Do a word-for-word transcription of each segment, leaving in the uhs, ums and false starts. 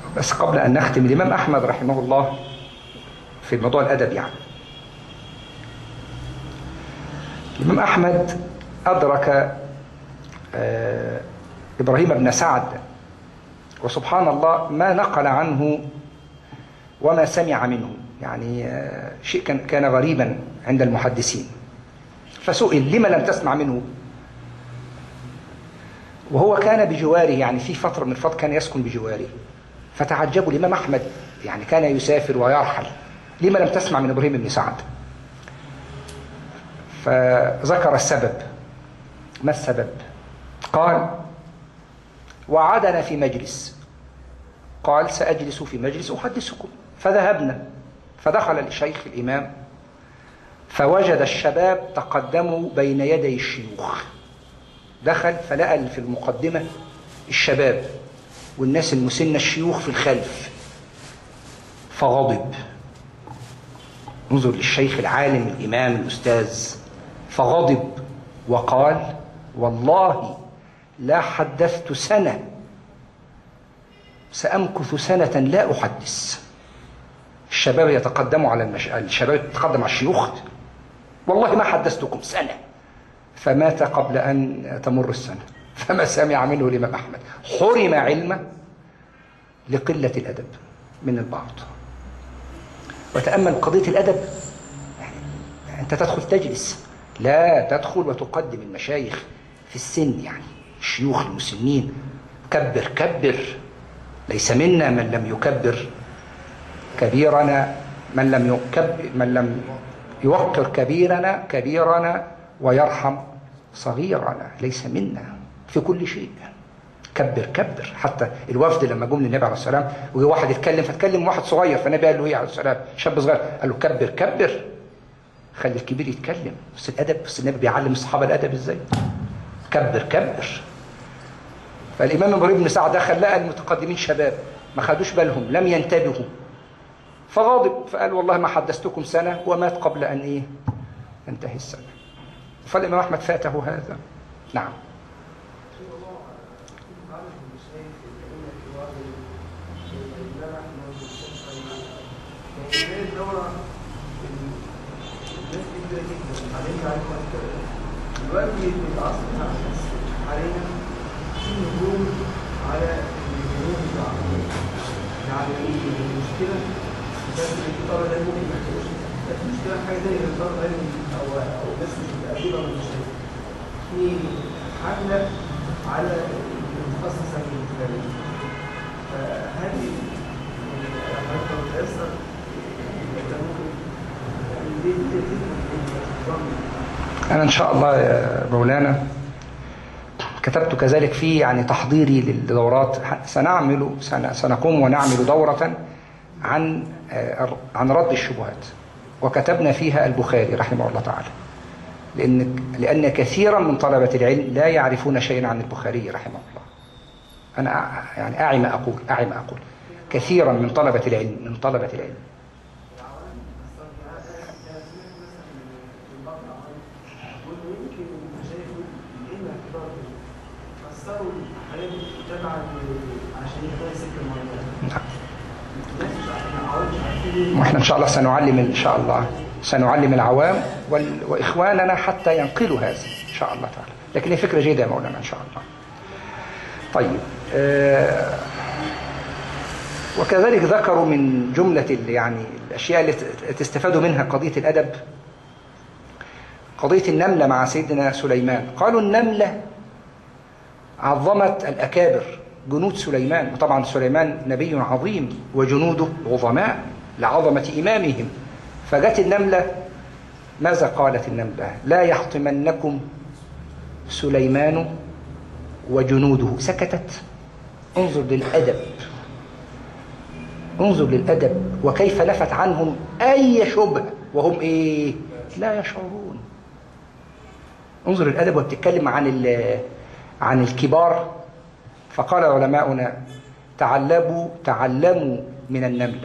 بس قبل أن نختم، الإمام أحمد رحمه الله في موضوع الأدب يعني، الإمام أحمد أدرك آه إبراهيم بن سعد، وسبحان الله ما نقل عنه وما سمع منه، يعني آه شيء كان كان غريبا عند المحدثين. فسئل لما لم تسمع منه، وهو كان بجواره، يعني في فترة من الفترات كان يسكن بجواره. فتعجبوا الإمام أحمد، يعني كان يسافر ويرحل، لما لم تسمع من إبراهيم بن سعد؟ فذكر السبب. ما السبب؟ قال: وعدنا في مجلس، قال: سأجلس في مجلس أحدثكم. فذهبنا، فدخل الشيخ الإمام فوجد الشباب تقدموا بين يدي الشيوخ. دخل فلقى في المقدمة الشباب والناس المسنة الشيوخ في الخلف، فغضب. انظر للشيخ العالم الإمام الأستاذ، فغضب وقال: والله لا حدثت سنة سأمكث سنة لا أحدث. الشباب يتقدموا على المش... الشباب يتقدم على الشيوخ، والله ما حدثتكم سنة. فمات قبل أن تمر السنة، فما سمع منه الإمام أحمد. حرم علمه لقلة الأدب من البعض. وتأمل قضية الأدب، يعني أنت تدخل تجلس، لا تدخل وتقدم المشايخ في السن، يعني الشيوخ المسنين. كبر كبر، ليس منا من لم يكبر كبيرنا، من لم يكبر من لم يوقر كبيرنا كبيرنا ويرحم صغيرنا، ليس منا في كل شيء. كبر كبر. حتى الوفد لما جم للنبي عليه السلام وجي واحد يتكلم، فتكلم واحد صغير، فالنبي قال له ايه عليه السلام؟ شاب صغير، قال له: كبر كبر، خلي الكبير يتكلم. بس الادب، بس النبي بيعلم الصحابه الادب ازاي. كبر كبر. فالامام ابراهيم بن سعد دخل لقى المتقدمين شباب ما خدوش بالهم، لم ينتبهوا، فغاضب فقال: والله ما حدثتكم سنه، ومات قبل ان ايه انتهي السنه. فالامام احمد فاته هذا. نعم. دلوقتي العصر بتاع الناس علينا في نجوم على النجوم بتاع يعني المشكله بس الطلبه ده ممكن ما يحتاجوش، بس المشكله حاجه زي الطلبه العلم او او الناس مش متقبله من المشاكل. في حمله على المتخصصه الانتخابيه، فهذه لما انت بتاثر انت ممكن يعني دي دي أنا إن شاء الله يا مولانا كتبت كذلك في يعني تحضيري للدورات. سنعمل سنقوم ونعمل دورة عن عن رد الشبهات، وكتبنا فيها البخاري رحمه الله تعالى، لأن لأن كثيرا من طلبة العلم لا يعرفون شيئا عن البخاري رحمه الله. أنا يعني أعي ما أقول أعي ما أقول كثيرا من طلبة العلم من طلبة العلم واحنا ان شاء الله سنعلم ان شاء الله سنعلم العوام واخواننا حتى ينقلوا هذا ان شاء الله تعالى. لكن هي فكره جيده يا مولانا ان شاء الله. طيب آه وكذلك ذكروا من جمله يعني الاشياء التي تستفادوا منها قضيه الادب قضيه النمله مع سيدنا سليمان. قالوا النمله عظمت الاكابر جنود سليمان، وطبعا سليمان نبي عظيم وجنوده عظماء لعظمة إمامهم. فجت النملة، ماذا قالت النملة؟ لا يحطمنكم سليمان وجنوده. سكتت. انظر للأدب، انظر للأدب وكيف لفت عنهم أي شبه وهم إيه؟ لا يشعرون. انظر للأدب وبتتكلم عن عن الكبار. فقال علماؤنا: تعلموا تعلموا من النملة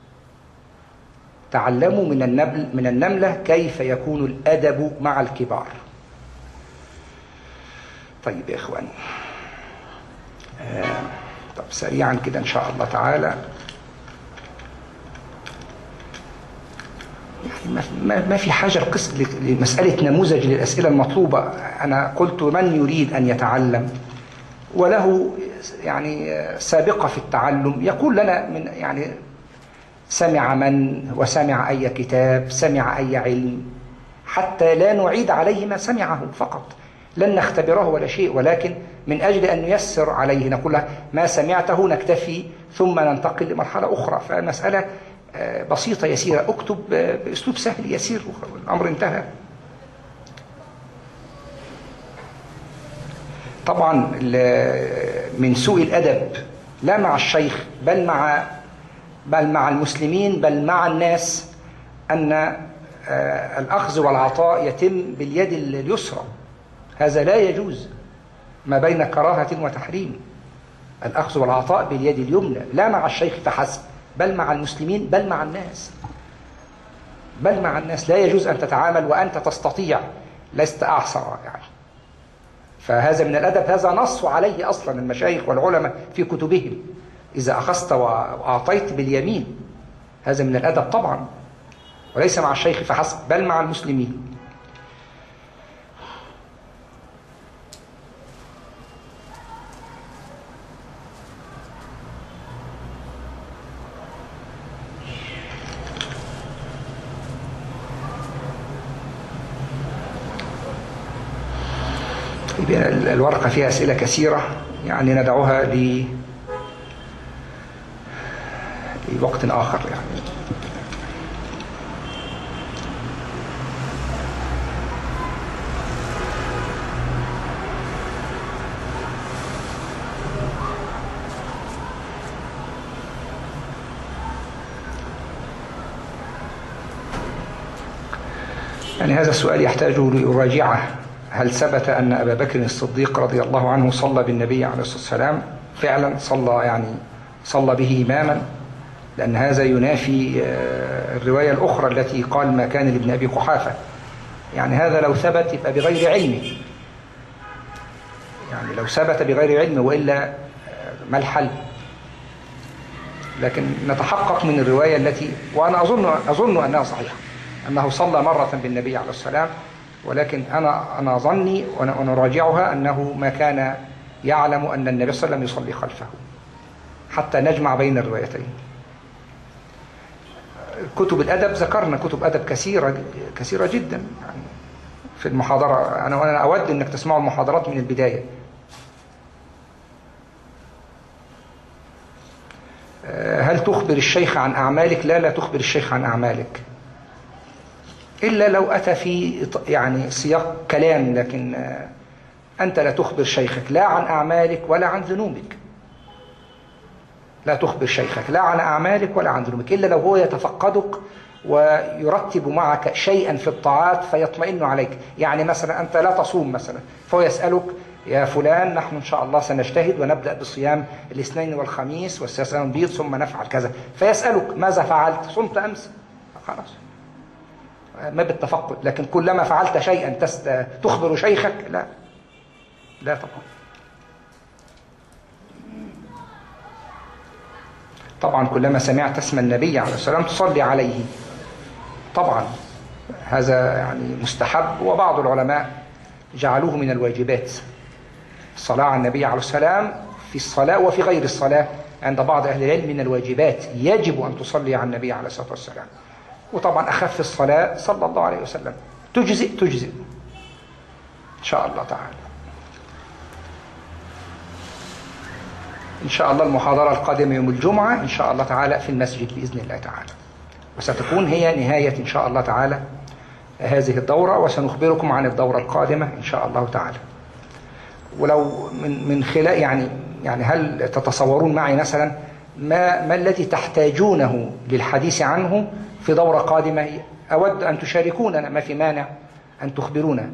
تعلموا من النمل من النملة كيف يكون الأدب مع الكبار. طيب يا إخواني، آه طب سريعا كده إن شاء الله تعالى. ما ما في حاجة لمسألة نموذج للأسئلة المطلوبة. أنا قلت من يريد أن يتعلم وله يعني سابقة في التعلم يقول لنا من يعني سمع من وسمع أي كتاب، سمع أي علم، حتى لا نعيد عليه ما سمعه فقط، لن نختبره ولا شيء، ولكن من أجل أن نيسر عليه نقول له ما سمعته نكتفي ثم ننتقل لمرحلة أخرى. فالمسألة بسيطة يسيرة، اكتب بأسلوب سهل يسير والأمر انتهى. طبعا من سوء الأدب لا مع الشيخ بل مع بل مع المسلمين بل مع الناس أن الأخذ والعطاء يتم باليد اليسرى. هذا لا يجوز، ما بين كراهة وتحريم. الأخذ والعطاء باليد اليمنى، لا مع الشيخ فحسب بل مع المسلمين بل مع الناس بل مع الناس. لا يجوز أن تتعامل وأنت تستطيع، لست أعصر يعني. فهذا من الأدب، هذا نص عليه أصلا المشايخ والعلماء في كتبهم، إذا أخذت وأعطيت باليمين. هذا من الأدب طبعا، وليس مع الشيخ فحسب بل مع المسلمين. الورقة فيها أسئلة كثيرة، يعني ندعوها ل... لوقت آخر يعني. يعني هذا السؤال يحتاج لأراجعه. هل ثبت أن أبا بكر الصديق رضي الله عنه صلى بالنبي عليه الصلاة والسلام؟ فعلا صلى، يعني صلى به إماما، لأن هذا ينافي الرواية الأخرى التي قال ما كان لابن أبي قحافة. يعني هذا لو ثبت يبقى بغير علمه، يعني لو ثبت بغير علمه، وإلا ما الحل؟ لكن نتحقق من الرواية التي، وأنا أظن أظن أنها صحيحة، أنه صلى مرة بالنبي عليه السلام، ولكن أنا أنا ظني وأنا راجعها أنه ما كان يعلم أن النبي صلى الله عليه وسلم يصلي خلفه، حتى نجمع بين الروايتين. كتب الأدب ذكرنا كتب أدب كثيرة كثيرة جدا يعني في المحاضرة. أنا وأنا أود أنك تسمعوا المحاضرات من البداية. هل تخبر الشيخ عن أعمالك؟ لا لا تخبر الشيخ عن أعمالك، إلا لو أتى في يعني سياق كلام، لكن أنت لا تخبر شيخك لا عن أعمالك ولا عن ذنوبك. لا تخبر شيخك لا عن أعمالك ولا عن ذنوبك، إلا لو هو يتفقدك ويرتب معك شيئا في الطاعات فيطمئن عليك. يعني مثلا أنت لا تصوم مثلا، فهو يسألك يا فلان نحن إن شاء الله سنجتهد ونبدأ بصيام الاثنين والخميس والثلاثاء والبيض ثم نفعل كذا، فيسألك ماذا فعلت؟ صمت أمس؟ خلاص، ما بالتفقد. لكن كلما فعلت شيئا تست... تخبر شيخك، لا لا طبعا. طبعا كلما سمعت اسم النبي عليه السلام تصلي عليه، طبعا هذا يعني مستحب، وبعض العلماء جعلوه من الواجبات. الصلاة على النبي عليه السلام في الصلاة وفي غير الصلاة عند بعض أهل العلم من الواجبات، يجب أن تصلي على النبي عليه الصلاة والسلام. وطبعا أخف الصلاة صلى الله عليه وسلم، تجزئ تجزئ إن شاء الله تعالى. إن شاء الله المحاضرة القادمة يوم الجمعة إن شاء الله تعالى في المسجد بإذن الله تعالى، وستكون هي نهاية إن شاء الله تعالى هذه الدورة، وسنخبركم عن الدورة القادمة إن شاء الله تعالى. ولو من من خلال يعني يعني هل تتصورون معي مثلا ما ما الذي تحتاجونه للحديث عنه في دورة قادمة؟ أود أن تشاركوننا، ما في مانع أن تخبرونا.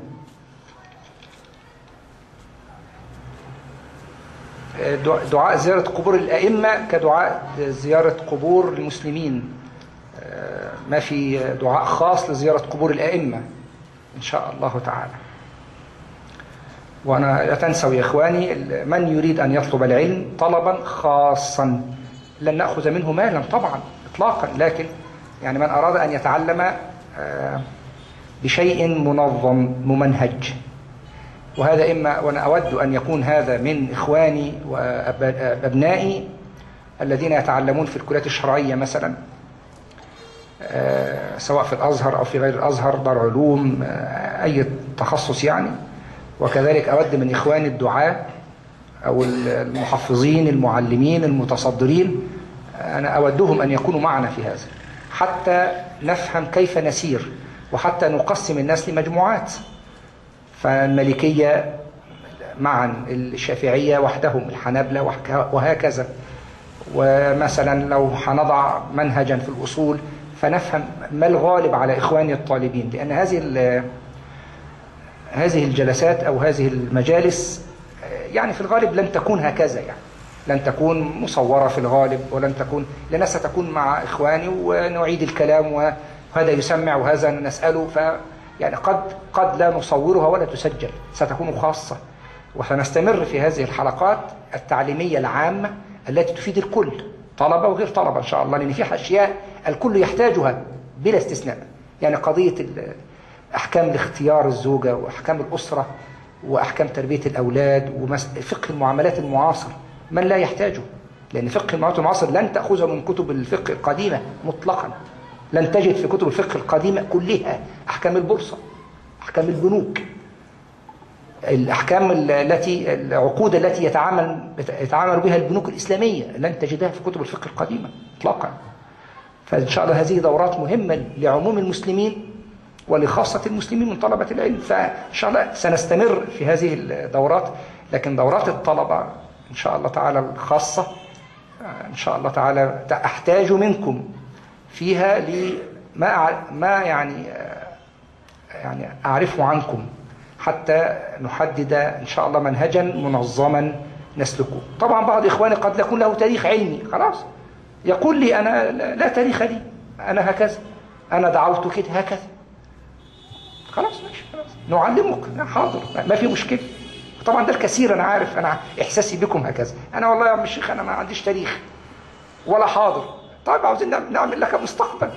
دعاء زيارة قبور الأئمة كدعاء زيارة قبور المسلمين، ما في دعاء خاص لزيارة قبور الأئمة إن شاء الله تعالى. وأنا لا تنسوا يا إخواني، من يريد أن يطلب العلم طلبا خاصا لن نأخذ منه مالا طبعا إطلاقا، لكن يعني من أراد أن يتعلم بشيء منظم ممنهج، وهذا إما وأنا أود أن يكون هذا من إخواني وأبنائي الذين يتعلمون في الكليات الشرعية مثلا، سواء في الأزهر أو في غير الأزهر، دار علوم، أي تخصص يعني. وكذلك أود من إخواني الدعاة أو المحفظين المعلمين المتصدرين، أنا أودهم أن يكونوا معنا في هذا حتى نفهم كيف نسير، وحتى نقسم الناس لمجموعات، فالمالكية معا، الشافعية وحدهم، الحنابلة وهكذا. ومثلا لو هنضع منهجا في الأصول فنفهم ما الغالب على إخواني الطالبين، لأن هذه هذه الجلسات أو هذه المجالس يعني في الغالب لن تكون هكذا، يعني لن تكون مصورة في الغالب، ولن تكون، لأنها ستكون مع إخواني ونعيد الكلام وهذا يسمع وهذا نسأله، ف يعني قد قد لا نصورها ولا تسجل، ستكون خاصة. وسنستمر في هذه الحلقات التعليمية العامة التي تفيد الكل، طلبة وغير طلبة إن شاء الله، لأن في أشياء الكل يحتاجها بلا استثناء، يعني قضية أحكام الاختيار الزوجة، وأحكام الأسرة، وأحكام تربية الأولاد، وفقه المعاملات المعاصر، من لا يحتاجه، لأن فقه المعاملات المعاصر لن تأخذه من كتب الفقه القديمة مطلقا، لن تجد في كتب الفقه القديمة كلها أحكام البورصة، أحكام البنوك، الأحكام التي العقود التي يتعامل يتعامل بها البنوك الإسلامية، لن تجدها في كتب الفقه القديمة إطلاقا. فإن شاء الله هذه دورات مهمة لعموم المسلمين ولخاصة المسلمين من طلبة العلم، فإن شاء الله سنستمر في هذه الدورات. لكن دورات الطلبة إن شاء الله تعالى الخاصة إن شاء الله تعالى أحتاج منكم فيها لما ما يعني يعني أعرفه عنكم، حتى نحدد إن شاء الله منهجا منظما نسلكه. طبعا بعض إخواني قد يكون له تاريخ علمي، خلاص يقول لي أنا لا تاريخ لي، أنا هكذا، أنا دعوت كده هكذا، خلاص ماشي، خلاص نعلمك، حاضر، ما في مشكلة. طبعا ده الكثير، أنا عارف، أنا إحساسي بكم هكذا، أنا والله يا عم الشيخ أنا ما عنديش تاريخ ولا حاضر. طيب عاوزين نعمل لك مستقبل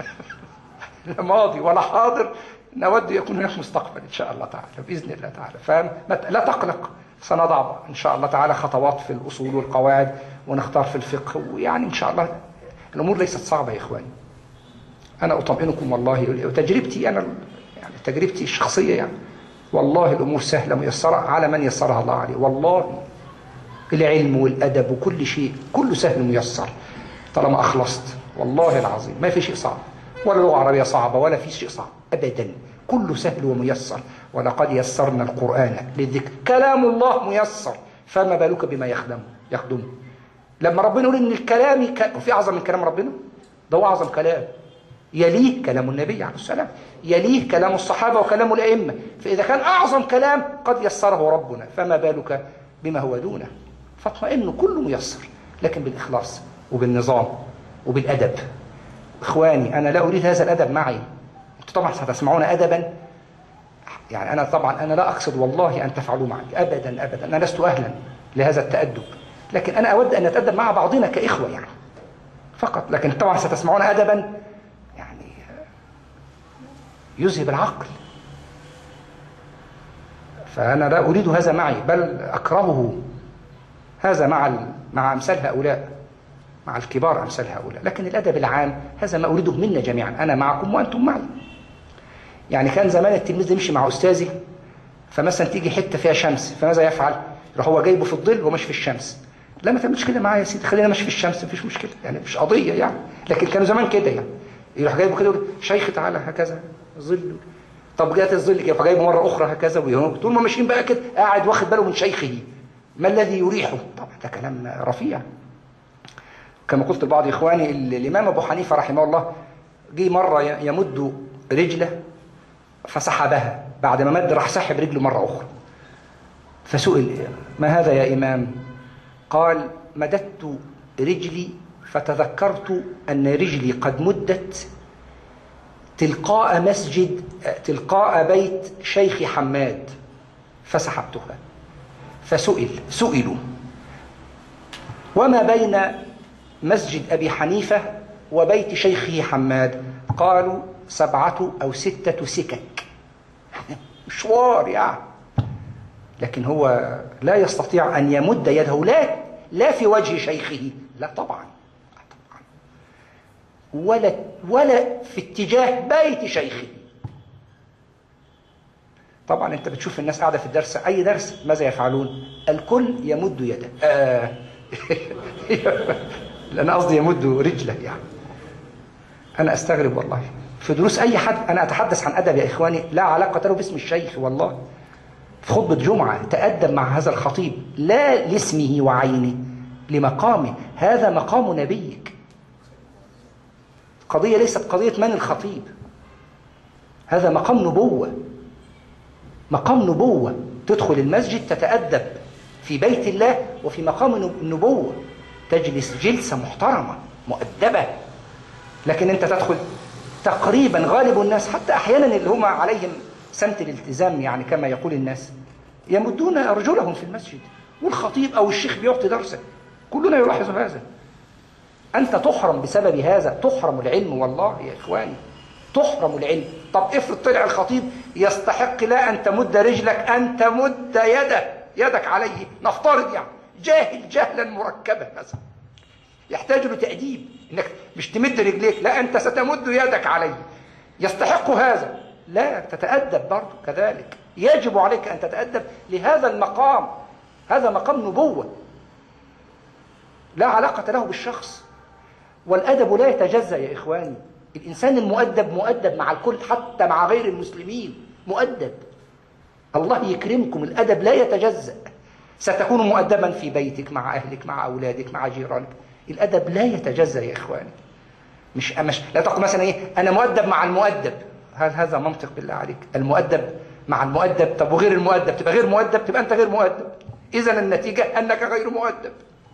لا ماضي ولا حاضر، نود يكون هناك مستقبل إن شاء الله تعالى بإذن الله تعالى. فلا تقلق، سنضع إن شاء الله تعالى خطوات في الأصول والقواعد، ونختار في الفقه، ويعني إن شاء الله الأمور ليست صعبة يا إخواني. أنا أطمئنكم والله، وتجربتي أنا يعني تجربتي الشخصية يعني والله الأمور سهلة ميسرة على من يسرها الله عليه، والله العلم والأدب وكل شيء كله سهل ميسر طالما أخلصت، والله العظيم ما في شيء صعب، ولا لغة عربية صعبة ولا في شيء صعب أبدا، كله سهل وميسر. ولقد يسرنا القرآن للذكر، كلام الله ميسر، فما بالك بما يخدم يخدمه. لما ربنا يقول إن الكلام ك... في أعظم من كلام ربنا، ده هو أعظم كلام، يليه كلام النبي عليه السلام، يليه كلام الصحابة وكلام الأئمة. فإذا كان أعظم كلام قد يسره ربنا، فما بالك بما هو دونه. فاطمئنوا، كله ميسر، لكن بالإخلاص وبالنظام وبالأدب. إخواني أنا لا أريد هذا الأدب معي، أنتم طبعا ستسمعون أدبا، يعني أنا طبعا أنا لا أقصد والله أن تفعلوا معي أبدا أبدا، أنا لست أهلا لهذا التأدب، لكن أنا أود أن نتأدب مع بعضنا كإخوة يعني فقط. لكن طبعا ستسمعون أدبا يعني يذهب العقل، فأنا لا أريد هذا معي، بل أكرهه هذا مع مع أمثال هؤلاء، مع الكبار أمثال هؤلاء. لكن الأدب العام هذا ما أريده منا جميعا، أنا معكم وأنتم معي. يعني كان زمان التلميذ يمشي مع أستاذي، فمثلا تيجي حتة فيها شمس، فماذا يفعل؟ يروح هو جايبه في الظل وماشي في الشمس. لا ما تعملش كده معايا يا سيدي، خلينا ماشي في الشمس، مفيش مشكلة يعني، مش قضية يعني. لكن كانوا زمان كده يعني، يروح جايبه كده يقول شيخ تعالى هكذا ظل، طب جات الظل كده، فجايبه مرة أخرى هكذا، طول ما ماشيين بقى كده قاعد واخد باله من شيخه، ما الذي يريحه؟ طبعا ده كلام رفيع. كما قلت لبعض إخواني، الإمام أبو حنيفة رحمه الله جه مرة يمد رجله فسحبها، بعد ما مد راح سحب رجله مرة أخرى، فسئل ما هذا يا إمام؟ قال مددت رجلي فتذكرت أن رجلي قد مدت تلقاء مسجد تلقاء بيت شيخ حماد، فسحبتها. فسئل سئلوا وما بين مسجد أبي حنيفة وبيت شيخه حماد؟ قالوا سبعة أو ستة سكك مشوار يعني. لكن هو لا يستطيع أن يمد يده لا لا في وجه شيخه، لا طبعا، طبعا، ولا ولا في اتجاه بيت شيخه. طبعا انت بتشوف الناس قاعده في الدرس، اي درس ماذا يفعلون؟ الكل يمد يده. آه. انا قصدي يمد رجله يعني. انا استغرب والله في دروس اي حد. انا اتحدث عن ادب يا اخواني لا علاقه له باسم الشيخ، والله في خطبه جمعه تأدب مع هذا الخطيب لا لاسمه وعينه، لمقامه. هذا مقام نبيك. قضيه ليست قضيه من الخطيب، هذا مقام نبوه، مقام نبوة. تدخل المسجد تتأدب في بيت الله وفي مقام النبوة، تجلس جلسة محترمة مؤدبة. لكن أنت تدخل تقريبا غالب الناس، حتى أحيانا اللي هم عليهم سمت الالتزام يعني كما يقول الناس، يمدون أرجلهم في المسجد والخطيب أو الشيخ بيعطي درسا. كلنا يلاحظ هذا. أنت تحرم بسبب هذا، تحرم العلم والله يا إخواني، تحرم العلم. طب افرض طلع الخطيب يستحق لا أن تمد رجلك، أن تمد يده يدك عليه، نفترض يعني جاهل جهلا مركبا مثلا يحتاج له تأديب، انك مش تمد رجليك، لا أنت ستمد يدك عليه، يستحق هذا، لا تتأدب برضه كذلك. يجب عليك أن تتأدب لهذا المقام، هذا مقام نبوة لا علاقة له بالشخص. والأدب لا يتجزأ يا إخواني. الإنسان المؤدب مؤدب مع الكل، حتى مع غير المسلمين مؤدب. الله يكرمكم، الأدب لا يتجزأ. ستكون مؤدبا في بيتك مع أهلك مع أولادك مع جيرانك. الأدب لا يتجزأ يا إخواني. مش مش لا تقول مثلا إيه أنا مؤدب مع المؤدب، هل هذا منطق بالله عليك؟ المؤدب مع المؤدب، طب وغير المؤدب تبقى غير مؤدب، تبقى أنت غير مؤدب. إذن النتيجة أنك غير مؤدب.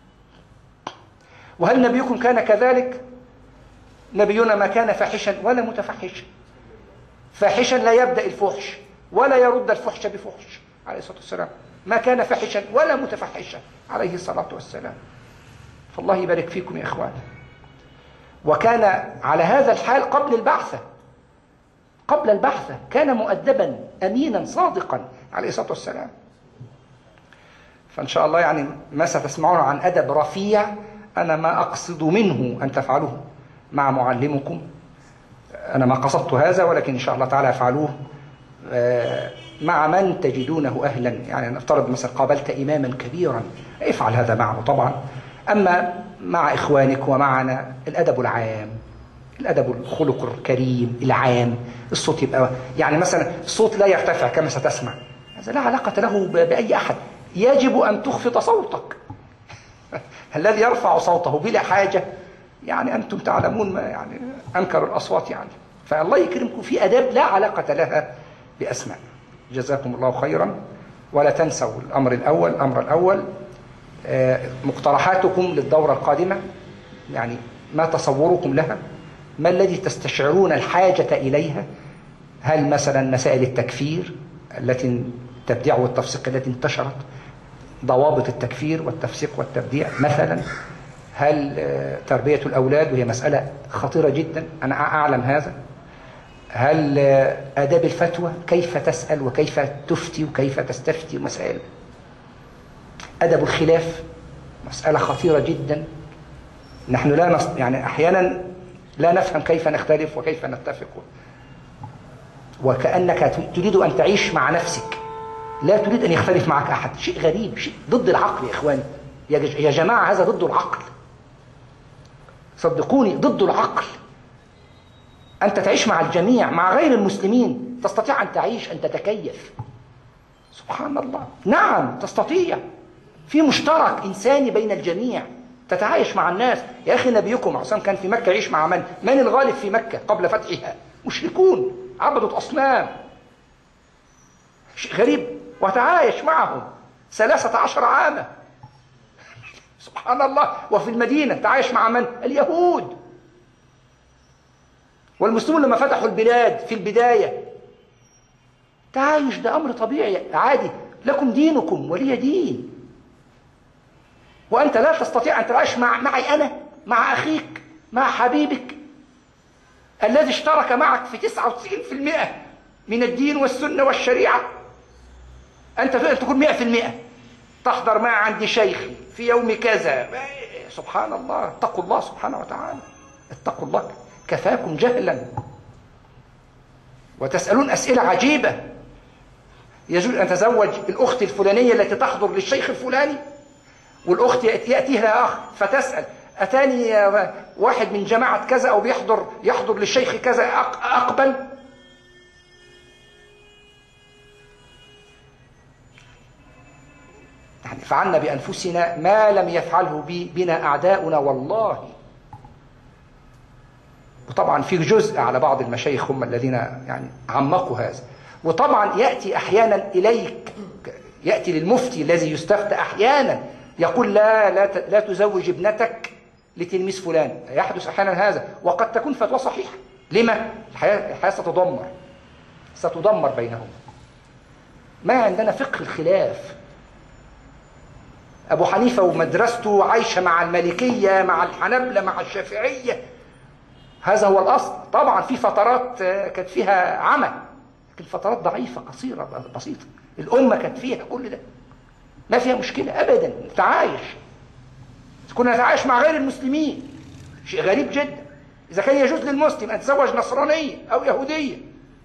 وهل نبيكم كان كذلك؟ نبينا ما كان فاحشا ولا متفحشا. فاحشا لا يبدأ الفحش ولا يرد الفحش بفحش عليه الصلاة والسلام. ما كان فاحشا ولا متفحشا عليه الصلاة والسلام. فالله يبارك فيكم يا إخوان. وكان على هذا الحال قبل البعثة، قبل البعثة كان مؤدبا أمينا صادقا عليه الصلاة والسلام. فإن شاء الله يعني ما ستسمعون عن أدب رفيع أنا ما أقصد منه أن تفعلوه مع معلمكم. أنا ما قصدت هذا، ولكن إن شاء الله تعالى افعلوه مع من تجدونه أهلا. يعني نفترض مثلا قابلت إماما كبيرا، افعل هذا معه طبعا. أما مع إخوانك ومعنا الأدب العام، الأدب الخلق الكريم العام، الصوت يبقى يعني مثلا الصوت لا يرتفع كما ستسمع، هذا لا علاقة له بأي أحد. يجب أن تخفض صوتك. الذي يرفع صوته بلا حاجة يعني أنتم تعلمون ما يعني أنكر الأصوات يعني. فالله يكرمكم في أداب لا علاقة لها بأسماء. جزاكم الله خيرا. ولا تنسوا الأمر الأول، الأمر الأول مقترحاتكم للدورة القادمة، يعني ما تصوركم لها، ما الذي تستشعرون الحاجة إليها. هل مثلا مسائل التكفير التي التبديع والتفسيق التي انتشرت، ضوابط التكفير والتفسيق والتبديع مثلا، هل تربية الأولاد وهي مسألة خطيرة جدا أنا أعلم هذا، هل آداب الفتوى كيف تسأل وكيف تفتي وكيف تستفتي، مسائل أدب الخلاف مسألة خطيرة جدا. نحن لا نص... يعني أحيانا لا نفهم كيف نختلف وكيف نتفق، وكأنك تريد أن تعيش مع نفسك، لا تريد أن يختلف معك أحد. شيء غريب، شيء ضد العقل يا إخواني. يا جماعة هذا ضد العقل، صدقوني ضد العقل. أنت تعيش مع الجميع، مع غير المسلمين تستطيع أن تعيش، أن تتكيف. سبحان الله، نعم تستطيع. في مشترك إنساني بين الجميع، تتعايش مع الناس. يا أخي نبيكم عصام كان في مكة يعيش مع من؟ من الغالب في مكة قبل فتحها؟ مشركون عبدوا أصنام، شيء غريب، وتعايش معهم ثلاثة عشر عاما. سبحان الله. وفي المدينة تعايش مع من؟ اليهود. والمسلمون لما فتحوا البلاد في البداية، تعايش ده أمر طبيعي عادي. لكم دينكم ولي دين. وأنت لا تستطيع أن تعيش مع معي أنا، مع أخيك، مع حبيبك الذي اشترك معك في تسعة وتسعين بالمئة من الدين والسنة والشريعة. أنت تكون مئة بالمئة تحضر معي عند شيخي في يوم كذا. سبحان الله، اتقوا الله سبحانه وتعالى، اتقوا الله. كفاكم جهلا وتسألون أسئلة عجيبة. يجوز أن تزوج الأخت الفلانية التي تحضر للشيخ الفلاني، والأخت يأتيها لها أخ فتسأل أتاني واحد من جماعة كذا أو بيحضر يحضر للشيخ كذا أقبل؟ يعني فعلنا بأنفسنا ما لم يفعله بنا أعداؤنا والله. وطبعا في جزء على بعض المشايخ هم الذين يعني عمقوا هذا. وطبعا يأتي أحيانا إليك، يأتي للمفتي الذي يستفتى أحيانا يقول لا لا لا تزوج ابنتك لتلميذ فلان. يحدث أحيانا هذا، وقد تكون فتوى صحيحة. لما؟ الحياة, الحياة ستدمر ستدمر بينهم. ما عندنا فقه الخلاف. أبو حنيفة ومدرسته عايشة مع المالكية، مع الحنبلة، مع الشافعية. هذا هو الأصل. طبعا في فترات كانت فيها عمى، لكن فترات ضعيفة قصيرة بسيطة. الأمة كانت فيها كل ده، ما فيها مشكلة أبدا. تعايش، كنا نتعايش مع غير المسلمين. شيء غريب جدا إذا كان يجوز للمسلم أن يتزوج نصرانية أو يهودية،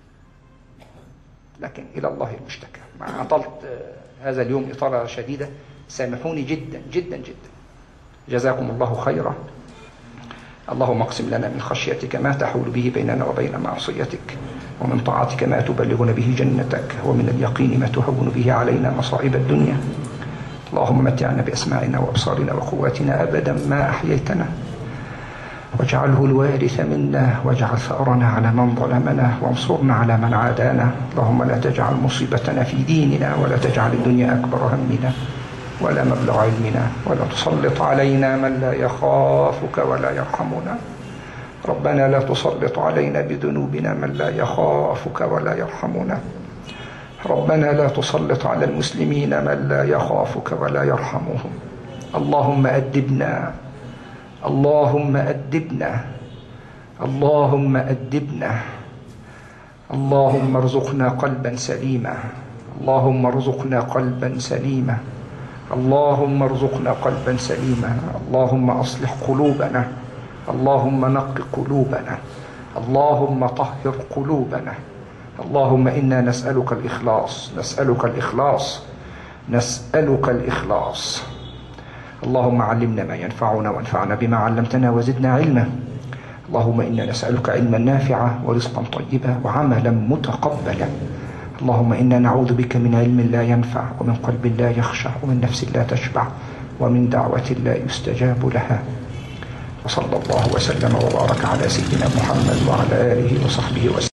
لكن إلى الله المشتكى. مع أطلت هذا اليوم إطالة شديدة، سامحوني جدا جدا جدا. جزاكم الله خيرا. اللهم اقسم لنا من خشيتك ما تحول به بيننا وبين معصيتك، ومن طاعتك ما تبلغنا به جنتك، ومن اليقين ما تهون به علينا مصائب الدنيا. اللهم متعنا بأسماعنا وأبصارنا وقواتنا أبدا ما أحييتنا، واجعله الوارث منا، واجعل ثأرنا على من ظلمنا، وانصرنا على من عادانا. اللهم لا تجعل مصيبتنا في ديننا، ولا تجعل الدنيا أكبر همنا ولا مبلغ علمنا، ولا تسلط علينا من لا يخافك ولا يرحمنا. ربنا لا تسلط علينا بذنوبنا من لا يخافك ولا يرحمنا. ربنا لا تسلط على المسلمين من لا يخافك ولا يرحمهم. اللهم أدبنا، اللهم أدبنا، اللهم أدبنا. اللهم ارزقنا قلبا سليما، اللهم ارزقنا قلبا سليما، اللهم ارزقنا قلبا سليما. اللهم أصلح قلوبنا، اللهم نق قلوبنا، اللهم طهر قلوبنا. اللهم إنا نسألك الإخلاص، نسألك الإخلاص، نسألك الإخلاص. اللهم علمنا ما ينفعنا، وانفعنا بما علمتنا، وزدنا علما. اللهم إنا نسألك علما نافعا، ورزقا طيبا، وعملا متقبلا. اللهم إنا نعوذ بك من علم لا ينفع، ومن قلب لا يخشع، ومن نفس لا تشبع، ومن دعوة لا يستجاب لها. وصلى الله وسلم وبارك على سيدنا محمد وعلى آله وصحبه وسلم.